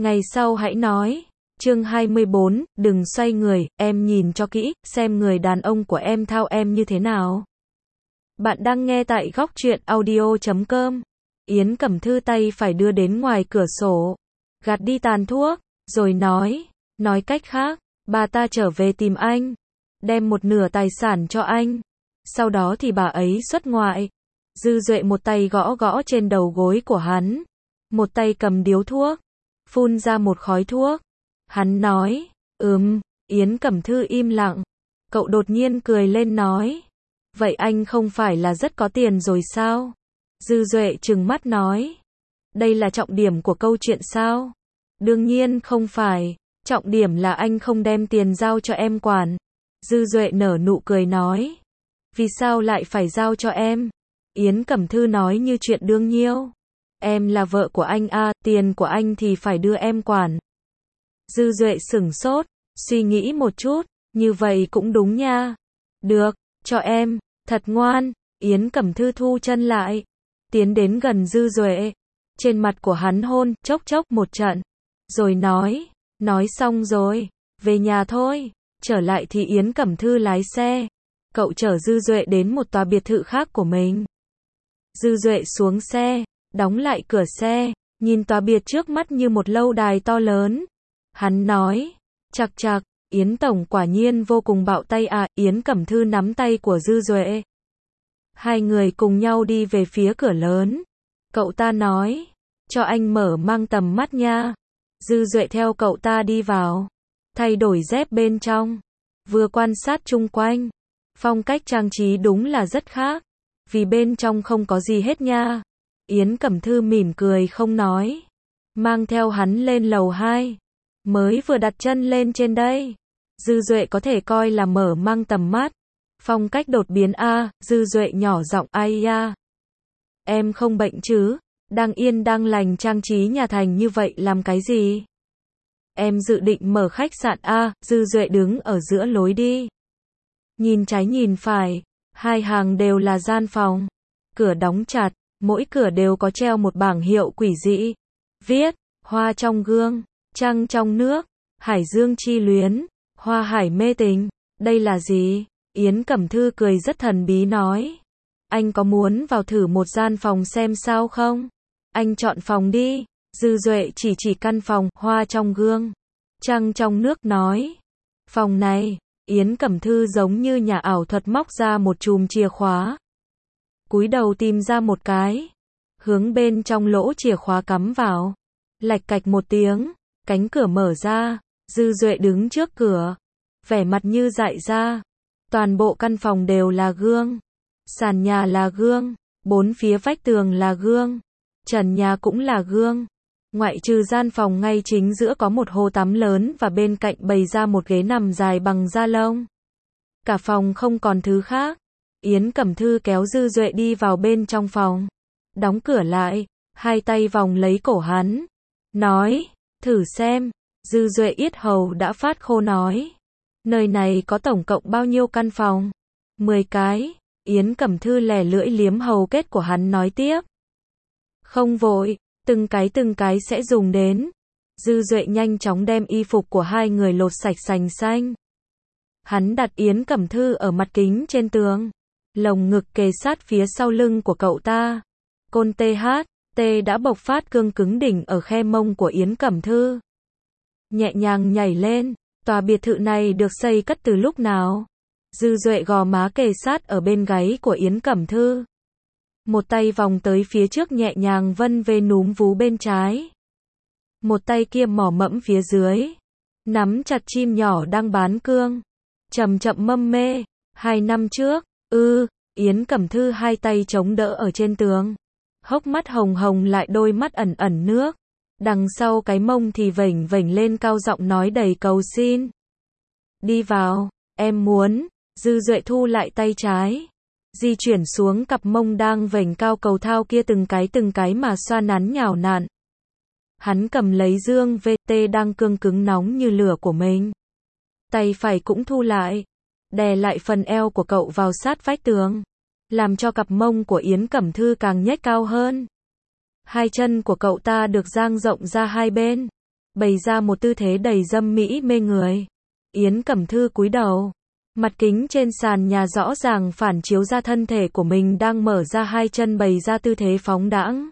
ngày sau hãy nói. Chương 24, đừng xoay người, em nhìn cho kỹ, xem người đàn ông của em thao em như thế nào. Bạn đang nghe tại góc truyện audio.com. Yến Cẩm Thư tay phải đưa đến ngoài cửa sổ, gạt đi tàn thuốc, rồi nói cách khác, bà ta trở về tìm anh, đem một nửa tài sản cho anh, sau đó thì bà ấy xuất ngoại. Dư Duệ một tay gõ gõ trên đầu gối của hắn, một tay cầm điếu thuốc, phun ra một khói thuốc. Hắn nói, Yến Cẩm Thư im lặng. Cậu đột nhiên cười lên nói, vậy anh không phải là rất có tiền rồi sao? Dư Duệ trừng mắt nói, đây là trọng điểm của câu chuyện sao? Đương nhiên không phải, trọng điểm là anh không đem tiền giao cho em quản. Dư Duệ nở nụ cười nói, vì sao lại phải giao cho em? Yến Cẩm Thư nói như chuyện đương nhiêu, em là vợ của anh à, tiền của anh thì phải đưa em quản. Dư Duệ sửng sốt, suy nghĩ một chút, như vậy cũng đúng nha. Được, cho em, thật ngoan. Yến Cẩm Thư thu chân lại, tiến đến gần Dư Duệ, trên mặt của hắn hôn chốc chốc một trận, rồi nói xong rồi, về nhà thôi. Trở lại thì Yến Cẩm Thư lái xe, cậu chở Dư Duệ đến một tòa biệt thự khác của mình. Dư Duệ xuống xe, đóng lại cửa xe, nhìn tòa biệt trước mắt như một lâu đài to lớn. Hắn nói, chạc chạc, Yến Tổng quả nhiên vô cùng bạo tay à. Yến Cẩm Thư nắm tay của Dư Duệ, hai người cùng nhau đi về phía cửa lớn. Cậu ta nói, cho anh mở mang tầm mắt nha. Dư Duệ theo cậu ta đi vào, thay đổi dép bên trong, vừa quan sát chung quanh. Phong cách trang trí đúng là rất khác, vì bên trong không có gì hết nha. Yến Cẩm Thư mỉm cười không nói, mang theo hắn lên lầu 2. Mới vừa đặt chân lên trên đây, Dư Duệ có thể coi là mở mang tầm mắt. Phong cách đột biến a. Dư Duệ nhỏ giọng ai ya. Em không bệnh chứ? Đang yên đang lành trang trí nhà thành như vậy làm cái gì? Em dự định mở khách sạn a. Dư Duệ đứng ở giữa lối đi, nhìn trái nhìn phải, hai hàng đều là gian phòng, cửa đóng chặt, mỗi cửa đều có treo một bảng hiệu quỷ dị, viết, hoa trong gương, trăng trong nước, hải dương chi luyến, hoa hải mê tình. Đây là gì? Yến Cẩm Thư cười rất thần bí nói, anh có muốn vào thử một gian phòng xem sao không? Anh chọn phòng đi. Dư Duệ chỉ căn phòng, hoa trong gương, trăng trong nước nói, phòng này. Yến Cẩm Thư giống như nhà ảo thuật móc ra một chùm chìa khóa, cúi đầu tìm ra một cái, hướng bên trong lỗ chìa khóa cắm vào, lạch cạch một tiếng, cánh cửa mở ra. Dư Duệ đứng trước cửa, vẻ mặt như dại ra. Toàn bộ căn phòng đều là gương, sàn nhà là gương, bốn phía vách tường là gương, trần nhà cũng là gương. Ngoại trừ gian phòng ngay chính giữa có một hồ tắm lớn và bên cạnh bày ra một ghế nằm dài bằng da lông. Cả phòng không còn thứ khác. Yến Cẩm Thư kéo Dư Duệ đi vào bên trong phòng, đóng cửa lại, hai tay vòng lấy cổ hắn, nói, thử xem. Dư Duệ yết hầu đã phát khô nói, nơi này có tổng cộng bao nhiêu căn phòng? 10 cái. Yến Cẩm Thư lè lưỡi liếm hầu kết của hắn nói tiếp, không vội, từng cái sẽ dùng đến. Dư Duệ nhanh chóng đem y phục của hai người lột sạch sành xanh. Hắn đặt Yến Cẩm Thư ở mặt kính trên tường, lồng ngực kề sát phía sau lưng của cậu ta. Côn THT đã bộc phát cương cứng đỉnh ở khe mông của Yến Cẩm Thư, nhẹ nhàng nhảy lên. Tòa biệt thự này được xây cất từ lúc nào? Dư Duệ gò má kề sát ở bên gáy của Yến Cẩm Thư, một tay vòng tới phía trước nhẹ nhàng vân về núm vú bên trái, một tay kia mỏ mẫm phía dưới, nắm chặt chim nhỏ đang bán cương, chậm chậm mâm mê. 2 năm trước, Yến Cẩm Thư hai tay chống đỡ ở trên tường, hốc mắt hồng hồng lại đôi mắt ẩn ẩn nước, đằng sau cái mông thì vểnh vểnh lên cao giọng nói đầy cầu xin. Đi vào, em muốn. Dư Duệ thu lại tay trái, di chuyển xuống cặp mông đang vểnh cao cầu thao kia từng cái mà xoa nắn nhào nặn. Hắn cầm lấy dương VT đang cương cứng nóng như lửa của mình, tay phải cũng thu lại, đè lại phần eo của cậu vào sát vách tường, làm cho cặp mông của Yến Cẩm Thư càng nhếch cao hơn. Hai chân của cậu ta được dang rộng ra hai bên, bày ra một tư thế đầy dâm mỹ mê người. Yến Cẩm Thư cúi đầu. Mặt kính trên sàn nhà rõ ràng phản chiếu ra thân thể của mình đang mở ra hai chân bày ra tư thế phóng đãng.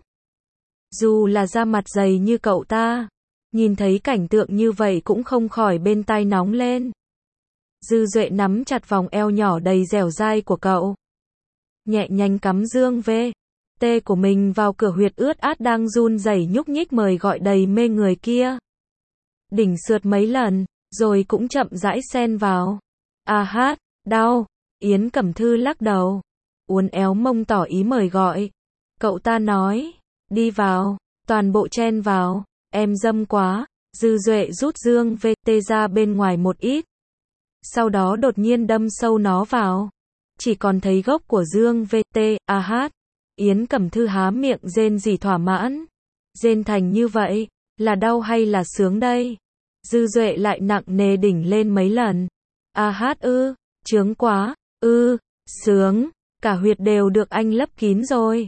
Dù là da mặt dày như cậu ta, nhìn thấy cảnh tượng như vậy cũng không khỏi bên tai nóng lên. Dư Duệ nắm chặt vòng eo nhỏ đầy dẻo dai của cậu. Nhẹ nhanh cắm dương VT của mình vào cửa huyệt ướt át đang run rẩy nhúc nhích mời gọi đầy mê người kia. Đỉnh sượt mấy lần, rồi cũng chậm rãi xen vào. À hát, đau. Yến Cẩm Thư lắc đầu, uốn éo mông tỏ ý mời gọi. Cậu ta nói, đi vào, toàn bộ chen vào, em dâm quá. Dư Duệ rút dương VT ra bên ngoài một ít. Sau đó đột nhiên đâm sâu nó vào. Chỉ còn thấy gốc của dương VT, à hát. Yến Cẩm Thư há miệng rên rỉ thỏa mãn. Rên thành như vậy, là đau hay là sướng đây? Dư Duệ lại nặng nề đỉnh lên mấy lần. À hát chướng quá, sướng, cả huyệt đều được anh lấp kín rồi.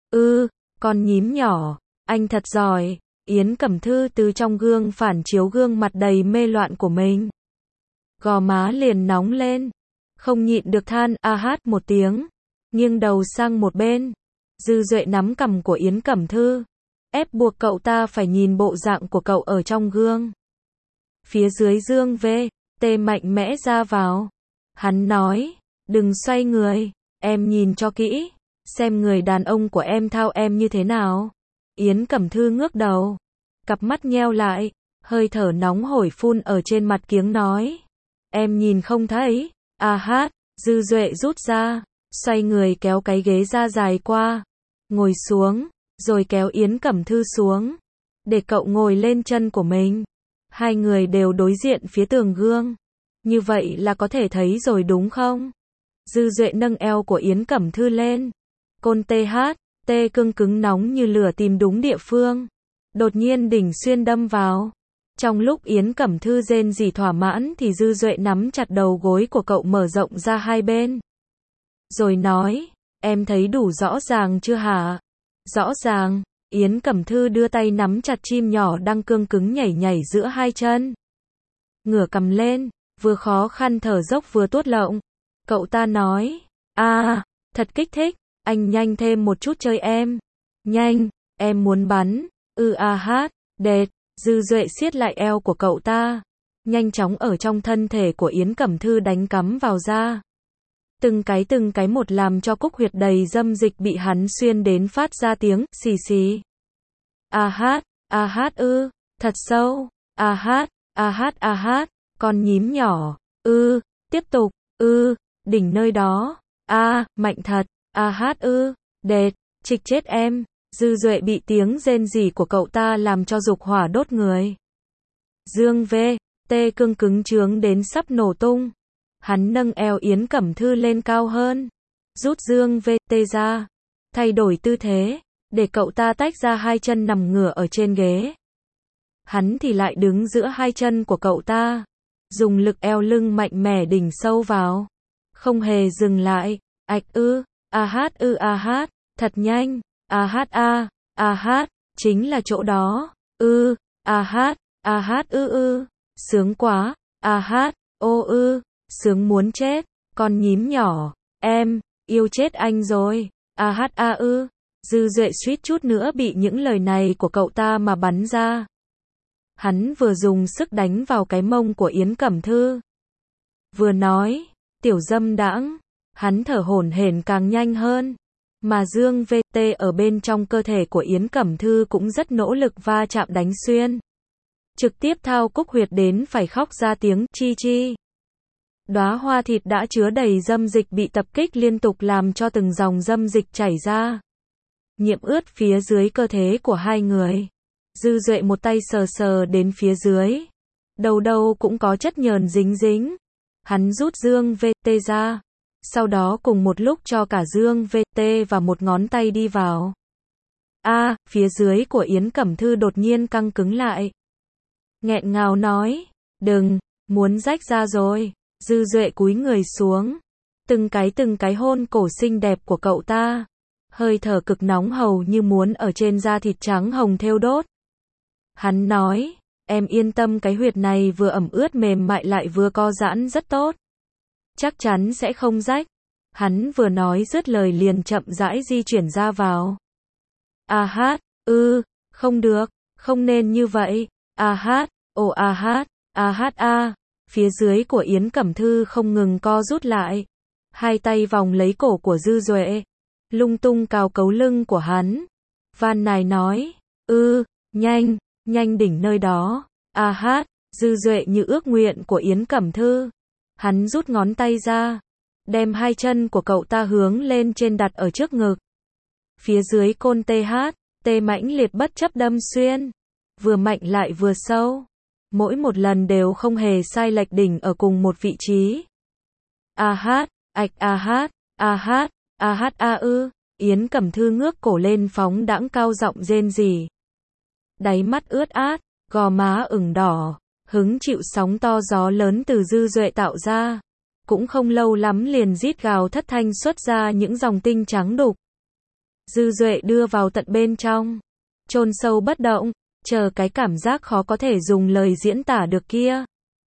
Con nhím nhỏ, anh thật giỏi. Yến Cẩm Thư từ trong gương phản chiếu gương mặt đầy mê loạn của mình. Gò má liền nóng lên, không nhịn được than a hát một tiếng, nghiêng đầu sang một bên. Dư Duệ nắm cằm của Yến Cẩm Thư, ép buộc cậu ta phải nhìn bộ dạng của cậu ở trong gương. Phía dưới dương VT mạnh mẽ ra vào. Hắn nói, đừng xoay người, em nhìn cho kỹ, xem người đàn ông của em thao em như thế nào. Yến Cẩm Thư ngước đầu, cặp mắt nheo lại, hơi thở nóng hổi phun ở trên mặt kiếng nói. Em nhìn không thấy, à hát. Dư Duệ rút ra, xoay người kéo cái ghế ra dài qua, ngồi xuống, rồi kéo Yến Cẩm Thư xuống, để cậu ngồi lên chân của mình. Hai người đều đối diện phía tường gương. Như vậy là có thể thấy rồi đúng không? Dư Duệ nâng eo của Yến Cẩm Thư lên. Côn THT cương cứng nóng như lửa tìm đúng địa phương. Đột nhiên đỉnh xuyên đâm vào. Trong lúc Yến Cẩm Thư rên rỉ thỏa mãn thì Dư Duệ nắm chặt đầu gối của cậu mở rộng ra hai bên. Rồi nói, em thấy đủ rõ ràng chưa hả? Rõ ràng. Yến Cẩm Thư đưa tay nắm chặt chim nhỏ đang cương cứng nhảy nhảy giữa hai chân. Ngửa cằm lên, vừa khó khăn thở dốc vừa tuốt lộng. Cậu ta nói, thật kích thích, anh nhanh thêm một chút chơi em. Nhanh, em muốn bắn. Hát, đệt. Dư Duệ siết lại eo của cậu ta, nhanh chóng ở trong thân thể của Yến Cẩm Thư đánh cắm vào ra. Từng cái một làm cho cúc huyệt đầy dâm dịch bị hắn xuyên đến phát ra tiếng xì xì. À hát thật sâu. À hát, con nhím nhỏ. Tiếp tục. Đỉnh nơi đó. Mạnh thật. À hát đệt, trịch chết em. Dư Duệ bị tiếng rên rỉ của cậu ta làm cho dục hỏa đốt người. Dương VT cương cứng trướng đến sắp nổ tung. Hắn nâng eo Yến Cẩm Thư lên cao hơn, rút dương VT ra, thay đổi tư thế, để cậu ta tách ra hai chân nằm ngửa ở trên ghế. Hắn thì lại đứng giữa hai chân của cậu ta, dùng lực eo lưng mạnh mẽ đỉnh sâu vào, không hề dừng lại. Ạch a hát, thật nhanh. A hát, chính là chỗ đó. A hát sướng quá. A hát, sướng muốn chết. Con nhím nhỏ, em yêu chết anh rồi. A hát Dư Duệ suýt chút nữa bị những lời này của cậu ta mà bắn ra. Hắn vừa dùng sức đánh vào cái mông của Yến Cẩm Thư, vừa nói, tiểu dâm đãng. Hắn thở hổn hển càng nhanh hơn. Mà dương VT ở bên trong cơ thể của Yến Cẩm Thư cũng rất nỗ lực va chạm đánh xuyên. Trực tiếp thao cúc huyệt đến phải khóc ra tiếng chi chi. Đóa hoa thịt đã chứa đầy dâm dịch bị tập kích liên tục làm cho từng dòng dâm dịch chảy ra, nhiễm ướt phía dưới cơ thể của hai người. Dư Duệ một tay sờ sờ đến phía dưới. Đầu đâu cũng có chất nhờn dính dính. Hắn rút dương VT ra. Sau đó cùng một lúc cho cả dương VT và một ngón tay đi vào. Phía dưới của Yến Cẩm Thư đột nhiên căng cứng lại. Nghẹn ngào nói, đừng, muốn rách ra rồi. Dư Duệ cúi người xuống. Từng cái hôn cổ xinh đẹp của cậu ta. Hơi thở cực nóng hầu như muốn ở trên da thịt trắng hồng thêu đốt. Hắn nói, em yên tâm cái huyệt này vừa ẩm ướt mềm mại lại vừa co giãn rất tốt. Chắc chắn sẽ không rách. Hắn vừa nói dứt lời liền chậm rãi di chuyển ra vào. A hát, không được, không nên như vậy. A hát, ồ a hát, a hát a. Phía dưới của Yến Cẩm Thư không ngừng co rút lại. Hai tay vòng lấy cổ của Dư Duệ, lung tung cào cấu lưng của hắn. Van nài nói, nhanh, nhanh đỉnh nơi đó. A hát, Dư Duệ như ước nguyện của Yến Cẩm Thư. Hắn rút ngón tay ra, đem hai chân của cậu ta hướng lên trên đặt ở trước ngực. Phía dưới côn tê mãnh liệt bất chấp đâm xuyên, vừa mạnh lại vừa sâu. Mỗi một lần đều không hề sai lệch đỉnh ở cùng một vị trí. A hát, ạch a hát, a hát, a hát a ư. Yến Cẩm Thư ngước cổ lên phóng đãng cao giọng rên rỉ. Đáy mắt ướt át, gò má ửng đỏ, hứng chịu sóng to gió lớn từ Dư Duệ tạo ra. Cũng không lâu lắm liền rít gào thất thanh xuất ra những dòng tinh trắng đục. Dư Duệ đưa vào tận bên trong, chôn sâu bất động, chờ cái cảm giác khó có thể dùng lời diễn tả được kia.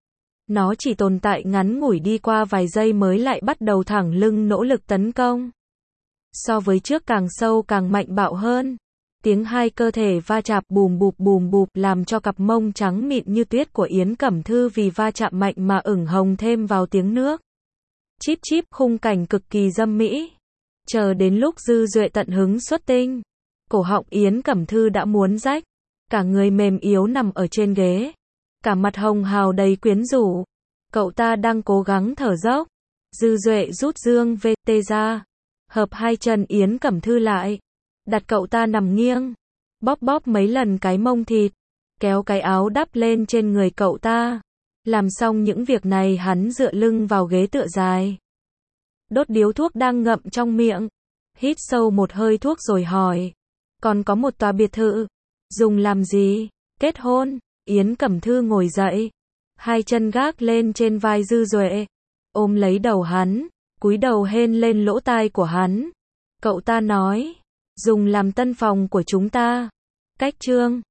Nó chỉ tồn tại ngắn ngủi đi qua vài giây mới lại bắt đầu thẳng lưng nỗ lực tấn công. So với trước càng sâu càng mạnh bạo hơn. Tiếng hai cơ thể va chạm bùm bụp làm cho cặp mông trắng mịn như tuyết của Yến Cẩm Thư vì va chạm mạnh mà ửng hồng thêm vào tiếng nước. Chíp chíp, khung cảnh cực kỳ dâm mỹ. Chờ đến lúc Dư Duệ tận hứng xuất tinh, cổ họng Yến Cẩm Thư đã muốn rách, cả người mềm yếu nằm ở trên ghế, cả mặt hồng hào đầy quyến rũ. Cậu ta đang cố gắng thở dốc. Dư Duệ rút dương VT ra, hợp hai chân Yến Cẩm Thư lại, đặt cậu ta nằm nghiêng, bóp bóp mấy lần cái mông thịt, kéo cái áo đắp lên trên người cậu ta. Làm xong những việc này hắn dựa lưng vào ghế tựa dài, đốt điếu thuốc đang ngậm trong miệng, hít sâu một hơi thuốc rồi hỏi, còn có một tòa biệt thự, dùng làm gì? Kết hôn. Yến Cẩm Thư ngồi dậy, hai chân gác lên trên vai Dư Duệ, ôm lấy đầu hắn, cúi đầu hên lên lỗ tai của hắn. Cậu ta nói, dùng làm tân phòng của chúng ta. Cách chương